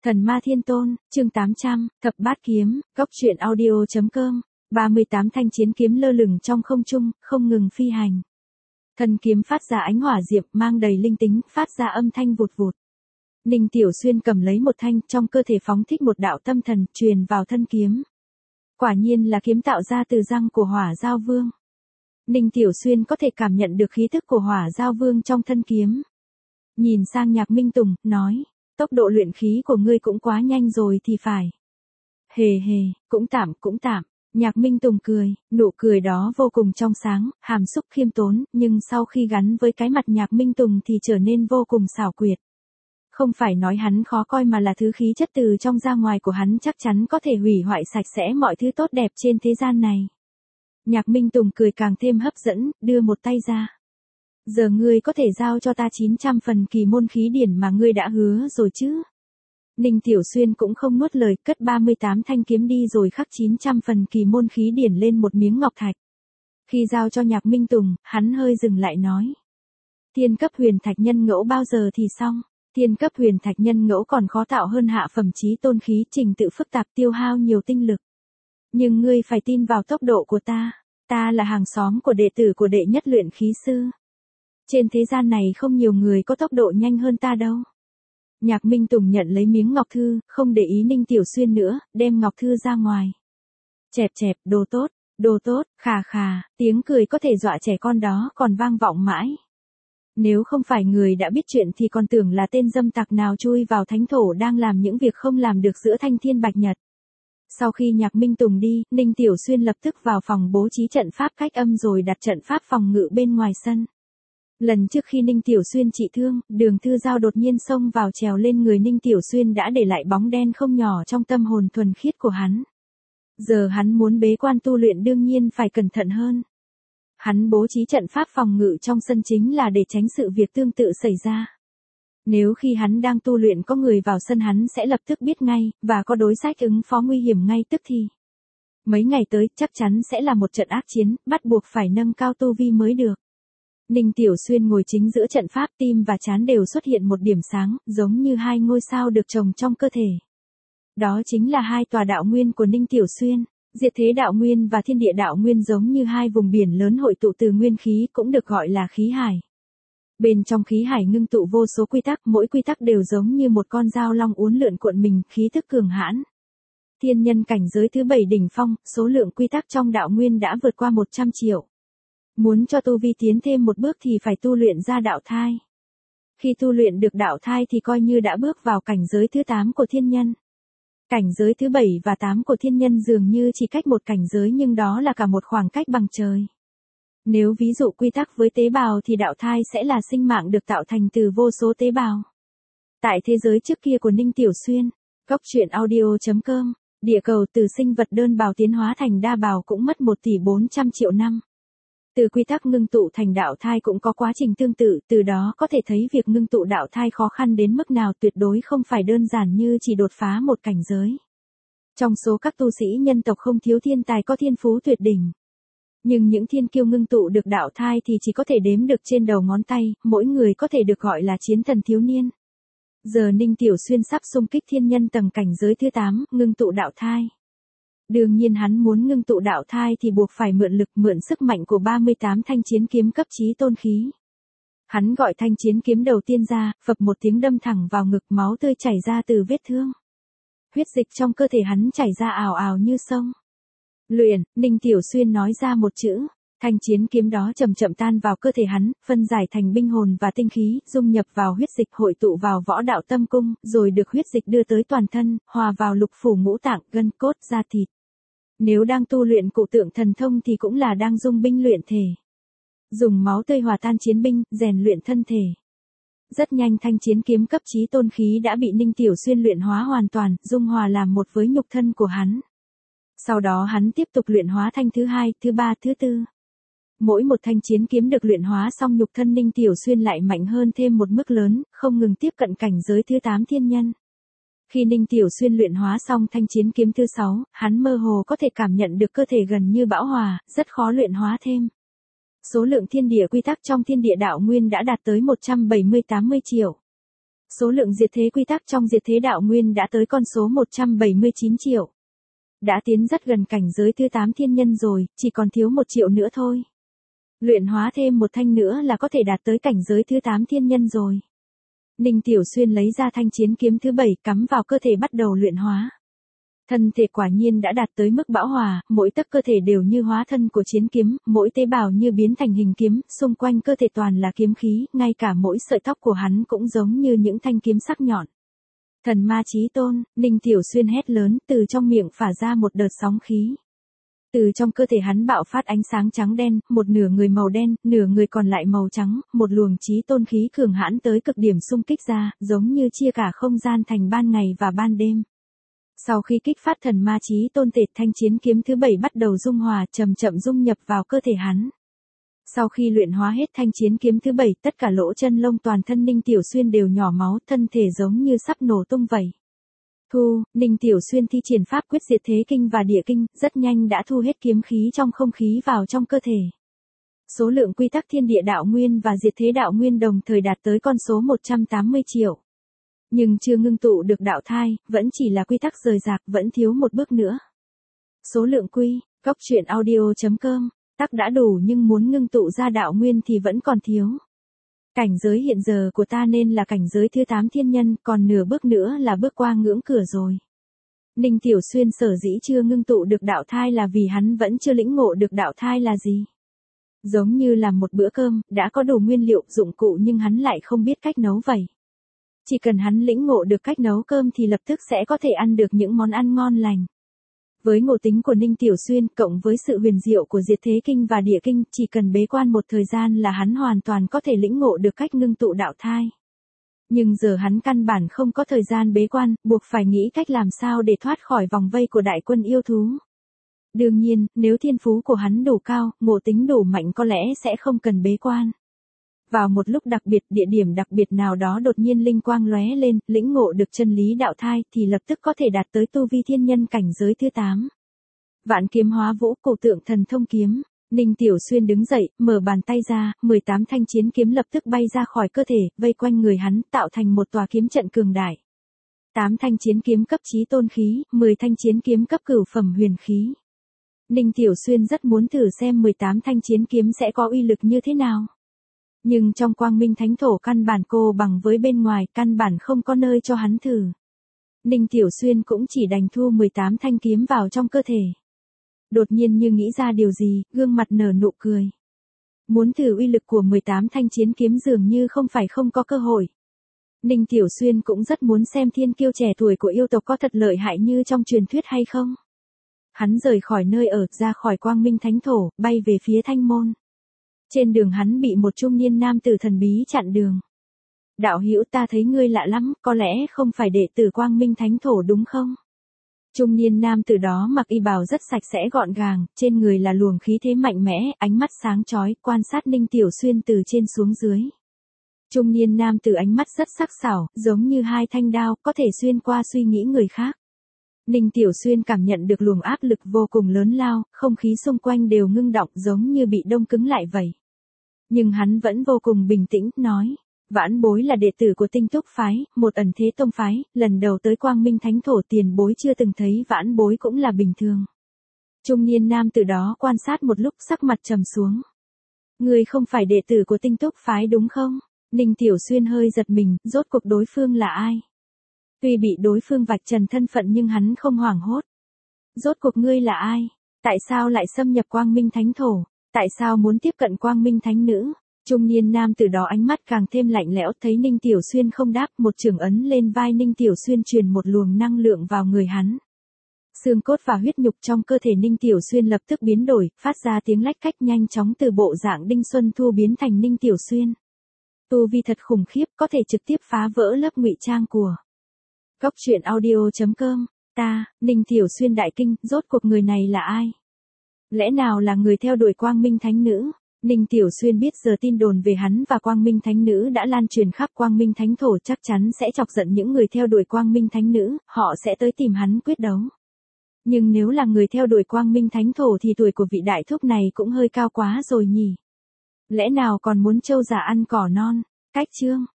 Thần Ma Thiên Tôn, chương 800, Thập Bát Kiếm, Góc Truyện Audio.com, 38 thanh chiến kiếm lơ lửng trong không trung, không ngừng phi hành. Thân kiếm phát ra ánh hỏa diệm mang đầy linh tính, phát ra âm thanh vụt vụt. Ninh Tiểu Xuyên cầm lấy một thanh, trong cơ thể phóng thích một đạo tâm thần, truyền vào thân kiếm. Quả nhiên là kiếm tạo ra từ răng của Hỏa Giao Vương. Ninh Tiểu Xuyên có thể cảm nhận được khí thức của Hỏa Giao Vương trong thân kiếm. Nhìn sang Nhạc Minh Tùng, nói, tốc độ luyện khí của ngươi cũng quá nhanh rồi thì phải. Hề hề, cũng tạm. Nhạc Minh Tùng cười, nụ cười đó vô cùng trong sáng, hàm xúc khiêm tốn, nhưng sau khi gắn với cái mặt Nhạc Minh Tùng thì trở nên vô cùng xảo quyệt. Không phải nói hắn khó coi mà là thứ khí chất từ trong ra ngoài của hắn chắc chắn có thể hủy hoại sạch sẽ mọi thứ tốt đẹp trên thế gian này. Nhạc Minh Tùng cười càng thêm hấp dẫn, đưa một tay ra. Giờ ngươi có thể giao cho ta 900 phần kỳ môn khí điển mà ngươi đã hứa rồi chứ? Ninh Tiểu Xuyên cũng không nuốt lời, cất 38 thanh kiếm đi rồi khắc 900 phần kỳ môn khí điển lên một miếng ngọc thạch. Khi giao cho Nhạc Minh Tùng, hắn hơi dừng lại nói. Thiên cấp huyền thạch nhân ngẫu bao giờ thì xong? Thiên cấp huyền thạch nhân ngẫu còn khó tạo hơn hạ phẩm chí tôn khí, trình tự phức tạp tiêu hao nhiều tinh lực. Nhưng ngươi phải tin vào tốc độ của ta là hàng xóm của đệ tử của đệ nhất luyện khí sư. Trên thế gian này không nhiều người có tốc độ nhanh hơn ta đâu. Nhạc Minh Tùng nhận lấy miếng ngọc thư, không để ý Ninh Tiểu Xuyên nữa, đem ngọc thư ra ngoài. Chẹp, đồ tốt, khà, tiếng cười có thể dọa trẻ con đó còn vang vọng mãi. Nếu không phải người đã biết chuyện thì còn tưởng là tên dâm tặc nào chui vào thánh thổ đang làm những việc không làm được giữa thanh thiên bạch nhật. Sau khi Nhạc Minh Tùng đi, Ninh Tiểu Xuyên lập tức vào phòng bố trí trận pháp cách âm rồi đặt trận pháp phòng ngự bên ngoài sân. Lần trước khi Ninh Tiểu Xuyên trị thương, Đường Thư Giao đột nhiên xông vào trèo lên người Ninh Tiểu Xuyên đã để lại bóng đen không nhỏ trong tâm hồn thuần khiết của hắn. Giờ hắn muốn bế quan tu luyện đương nhiên phải cẩn thận hơn. Hắn bố trí trận pháp phòng ngự trong sân chính là để tránh sự việc tương tự xảy ra. Nếu khi hắn đang tu luyện có người vào sân hắn sẽ lập tức biết ngay, và có đối sách ứng phó nguy hiểm ngay tức thì. Mấy ngày tới chắc chắn sẽ là một trận ác chiến, bắt buộc phải nâng cao tu vi mới được. Ninh Tiểu Xuyên ngồi chính giữa trận pháp, tim và trán đều xuất hiện một điểm sáng, giống như hai ngôi sao được trồng trong cơ thể. Đó chính là hai tòa đạo nguyên của Ninh Tiểu Xuyên. Diệt thế đạo nguyên và thiên địa đạo nguyên giống như hai vùng biển lớn hội tụ từ nguyên khí, cũng được gọi là khí hải. Bên trong khí hải ngưng tụ vô số quy tắc, mỗi quy tắc đều giống như một con dao long uốn lượn cuộn mình, khí thức cường hãn. Thiên nhân cảnh giới thứ 7 đỉnh phong, số lượng quy tắc trong đạo nguyên đã vượt qua 100 triệu. Muốn cho tu vi tiến thêm một bước thì phải tu luyện ra đạo thai. Khi tu luyện được đạo thai thì coi như đã bước vào cảnh giới thứ 8 của thiên nhân. Cảnh giới thứ 7 và 8 của thiên nhân dường như chỉ cách một cảnh giới nhưng đó là cả một khoảng cách bằng trời. Nếu ví dụ quy tắc với tế bào thì đạo thai sẽ là sinh mạng được tạo thành từ vô số tế bào. Tại thế giới trước kia của Ninh Tiểu Xuyên, Góc Truyện Audio.com, địa cầu từ sinh vật đơn bào tiến hóa thành đa bào cũng mất 1 tỷ 400 triệu năm. Từ quy tắc ngưng tụ thành đạo thai cũng có quá trình tương tự, từ đó có thể thấy việc ngưng tụ đạo thai khó khăn đến mức nào, tuyệt đối không phải đơn giản như chỉ đột phá một cảnh giới. Trong số các tu sĩ nhân tộc không thiếu thiên tài có thiên phú tuyệt đỉnh. Nhưng những thiên kiêu ngưng tụ được đạo thai thì chỉ có thể đếm được trên đầu ngón tay, mỗi người có thể được gọi là chiến thần thiếu niên. Giờ Ninh Tiểu Xuyên sắp xung kích thiên nhân tầng cảnh giới thứ 8, ngưng tụ đạo thai. Đương nhiên hắn muốn ngưng tụ đạo thai thì buộc phải mượn sức mạnh của 38 thanh chiến kiếm cấp chí tôn khí. Hắn gọi thanh chiến kiếm đầu tiên ra, phập một tiếng đâm thẳng vào ngực, máu tươi chảy ra từ vết thương. Huyết dịch trong cơ thể hắn chảy ra ào ào như sông. Luyện, Ninh Tiểu Xuyên nói ra một chữ, thanh chiến kiếm đó chậm chậm tan vào cơ thể hắn, phân giải thành binh hồn và tinh khí, dung nhập vào huyết dịch hội tụ vào võ đạo tâm cung, rồi được huyết dịch đưa tới toàn thân, hòa vào lục phủ ngũ tạng, gân cốt, da thịt. Nếu đang tu luyện cụ tượng thần thông thì cũng là đang dung binh luyện thể. Dùng máu tươi hòa tan chiến binh, rèn luyện thân thể. Rất nhanh thanh chiến kiếm cấp chí tôn khí đã bị Ninh Tiểu Xuyên luyện hóa hoàn toàn, dung hòa làm một với nhục thân của hắn. Sau đó hắn tiếp tục luyện hóa thanh thứ 2, thứ 3, thứ 4. Mỗi một thanh chiến kiếm được luyện hóa xong nhục thân Ninh Tiểu Xuyên lại mạnh hơn thêm một mức lớn, không ngừng tiếp cận cảnh giới thứ 8 thiên nhân. Khi Ninh Tiểu Xuyên luyện hóa xong thanh chiến kiếm thứ 6, hắn mơ hồ có thể cảm nhận được cơ thể gần như bão hòa, rất khó luyện hóa thêm. Số lượng thiên địa quy tắc trong thiên địa đạo nguyên đã đạt tới 170-80 triệu. Số lượng diệt thế quy tắc trong diệt thế đạo nguyên đã tới con số 179 triệu. Đã tiến rất gần cảnh giới thứ 8 thiên nhân rồi, chỉ còn thiếu 1 triệu nữa thôi. Luyện hóa thêm một thanh nữa là có thể đạt tới cảnh giới thứ 8 thiên nhân rồi. Ninh Tiểu Xuyên lấy ra thanh chiến kiếm thứ 7 cắm vào cơ thể bắt đầu luyện hóa. Thân thể quả nhiên đã đạt tới mức bão hòa, mỗi tấc cơ thể đều như hóa thân của chiến kiếm, mỗi tế bào như biến thành hình kiếm, xung quanh cơ thể toàn là kiếm khí, ngay cả mỗi sợi tóc của hắn cũng giống như những thanh kiếm sắc nhọn. Thần ma chí tôn, Ninh Tiểu Xuyên hét lớn, từ trong miệng phả ra một đợt sóng khí. Từ trong cơ thể hắn bạo phát ánh sáng trắng đen, một nửa người màu đen, nửa người còn lại màu trắng, một luồng chí tôn khí cường hãn tới cực điểm xung kích ra, giống như chia cả không gian thành ban ngày và ban đêm. Sau khi kích phát thần ma chí tôn tệt, thanh chiến kiếm thứ 7 bắt đầu dung hòa, chậm chậm dung nhập vào cơ thể hắn. Sau khi luyện hóa hết thanh chiến kiếm thứ 7, tất cả lỗ chân lông toàn thân Ninh Tiểu Xuyên đều nhỏ máu, thân thể giống như sắp nổ tung vậy. Ninh Tiểu Xuyên thi triển pháp quyết diệt thế kinh và địa kinh, rất nhanh đã thu hết kiếm khí trong không khí vào trong cơ thể. Số lượng quy tắc thiên địa đạo nguyên và diệt thế đạo nguyên đồng thời đạt tới con số 180 triệu. Nhưng chưa ngưng tụ được đạo thai, vẫn chỉ là quy tắc rời rạc, vẫn thiếu một bước nữa. Số lượng quy, góc truyện audio.com, tắc đã đủ nhưng muốn ngưng tụ ra đạo nguyên thì vẫn còn thiếu. Cảnh giới hiện giờ của ta nên là cảnh giới thứ 8 thiên nhân, còn nửa bước nữa là bước qua ngưỡng cửa rồi. Ninh Tiểu Xuyên sở dĩ chưa ngưng tụ được đạo thai là vì hắn vẫn chưa lĩnh ngộ được đạo thai là gì. Giống như làm một bữa cơm, đã có đủ nguyên liệu, dụng cụ nhưng hắn lại không biết cách nấu vậy. Chỉ cần hắn lĩnh ngộ được cách nấu cơm thì lập tức sẽ có thể ăn được những món ăn ngon lành. Với ngộ tính của Ninh Tiểu Xuyên, cộng với sự huyền diệu của diệt thế kinh và địa kinh, chỉ cần bế quan một thời gian là hắn hoàn toàn có thể lĩnh ngộ được cách ngưng tụ đạo thai. Nhưng giờ hắn căn bản không có thời gian bế quan, buộc phải nghĩ cách làm sao để thoát khỏi vòng vây của đại quân yêu thú. Đương nhiên, nếu thiên phú của hắn đủ cao, ngộ tính đủ mạnh có lẽ sẽ không cần bế quan. Vào một lúc đặc biệt, địa điểm đặc biệt nào đó đột nhiên linh quang lóe lên, lĩnh ngộ được chân lý đạo thai thì lập tức có thể đạt tới tu vi thiên nhân cảnh giới thứ 8. Vạn kiếm hóa vũ, cổ tượng thần thông kiếm. Ninh Tiểu Xuyên đứng dậy, mở bàn tay ra, 18 thanh chiến kiếm lập tức bay ra khỏi cơ thể, vây quanh người hắn, tạo thành một tòa kiếm trận cường đại. 8 thanh chiến kiếm cấp chí tôn khí, 10 thanh chiến kiếm cấp cửu phẩm huyền khí. Ninh Tiểu Xuyên rất muốn thử xem 18 thanh chiến kiếm sẽ có uy lực như thế nào. Nhưng trong quang minh thánh thổ căn bản cô bằng với bên ngoài, căn bản không có nơi cho hắn thử. Ninh Tiểu Xuyên cũng chỉ đành thu 18 thanh kiếm vào trong cơ thể. Đột nhiên như nghĩ ra điều gì, gương mặt nở nụ cười. Muốn thử uy lực của 18 thanh chiến kiếm dường như không phải không có cơ hội. Ninh Tiểu Xuyên cũng rất muốn xem thiên kiêu trẻ tuổi của yêu tộc có thật lợi hại như trong truyền thuyết hay không. Hắn rời khỏi nơi ở, ra khỏi quang minh thánh thổ, bay về phía Thanh Môn. Trên đường hắn bị một trung niên nam tử thần bí chặn đường. Đạo hữu, ta thấy ngươi lạ lắm, có lẽ không phải đệ tử quang minh thánh thổ đúng không? Trung niên nam tử đó mặc y bào rất sạch sẽ gọn gàng, trên người là luồng khí thế mạnh mẽ, ánh mắt sáng chói, quan sát Ninh Tiểu Xuyên từ trên xuống dưới. Trung niên nam tử ánh mắt rất sắc sảo, giống như hai thanh đao, có thể xuyên qua suy nghĩ người khác. Ninh Tiểu Xuyên cảm nhận được luồng áp lực vô cùng lớn lao, không khí xung quanh đều ngưng đọng giống như bị đông cứng lại vậy. Nhưng hắn vẫn vô cùng bình tĩnh, nói, vãn bối là đệ tử của Tinh Túc Phái, một ẩn thế tông phái, lần đầu tới quang minh thánh thổ, tiền bối chưa từng thấy vãn bối cũng là bình thường. Trung niên nam tử đó quan sát một lúc, sắc mặt trầm xuống. Ngươi không phải đệ tử của Tinh Túc Phái đúng không? Ninh Tiểu Xuyên hơi giật mình, rốt cuộc đối phương là ai? Tuy bị đối phương vạch trần thân phận nhưng hắn không hoảng hốt. Rốt cuộc ngươi là ai? Tại sao lại xâm nhập quang minh thánh thổ? Tại sao muốn tiếp cận quang minh thánh nữ? Trung niên nam tử đó ánh mắt càng thêm lạnh lẽo, thấy Ninh Tiểu Xuyên không đáp, một chưởng ấn lên vai Ninh Tiểu Xuyên, truyền một luồng năng lượng vào người hắn. Xương cốt và huyết nhục trong cơ thể Ninh Tiểu Xuyên lập tức biến đổi, phát ra tiếng lách cách, nhanh chóng từ bộ dạng Đinh Xuân Thu biến thành Ninh Tiểu Xuyên. Tu vi thật khủng khiếp, có thể trực tiếp phá vỡ lớp ngụy trang của góc truyện audio.com. Ninh Tiểu Xuyên đại kinh, rốt cuộc người này là ai? Lẽ nào là người theo đuổi quang minh thánh nữ? Ninh Tiểu Xuyên biết giờ tin đồn về hắn và quang minh thánh nữ đã lan truyền khắp quang minh thánh thổ, chắc chắn sẽ chọc giận những người theo đuổi quang minh thánh nữ, họ sẽ tới tìm hắn quyết đấu. Nhưng nếu là người theo đuổi quang minh thánh thổ thì tuổi của vị đại thúc này cũng hơi cao quá rồi nhỉ? Lẽ nào còn muốn trâu già ăn cỏ non? Cách chương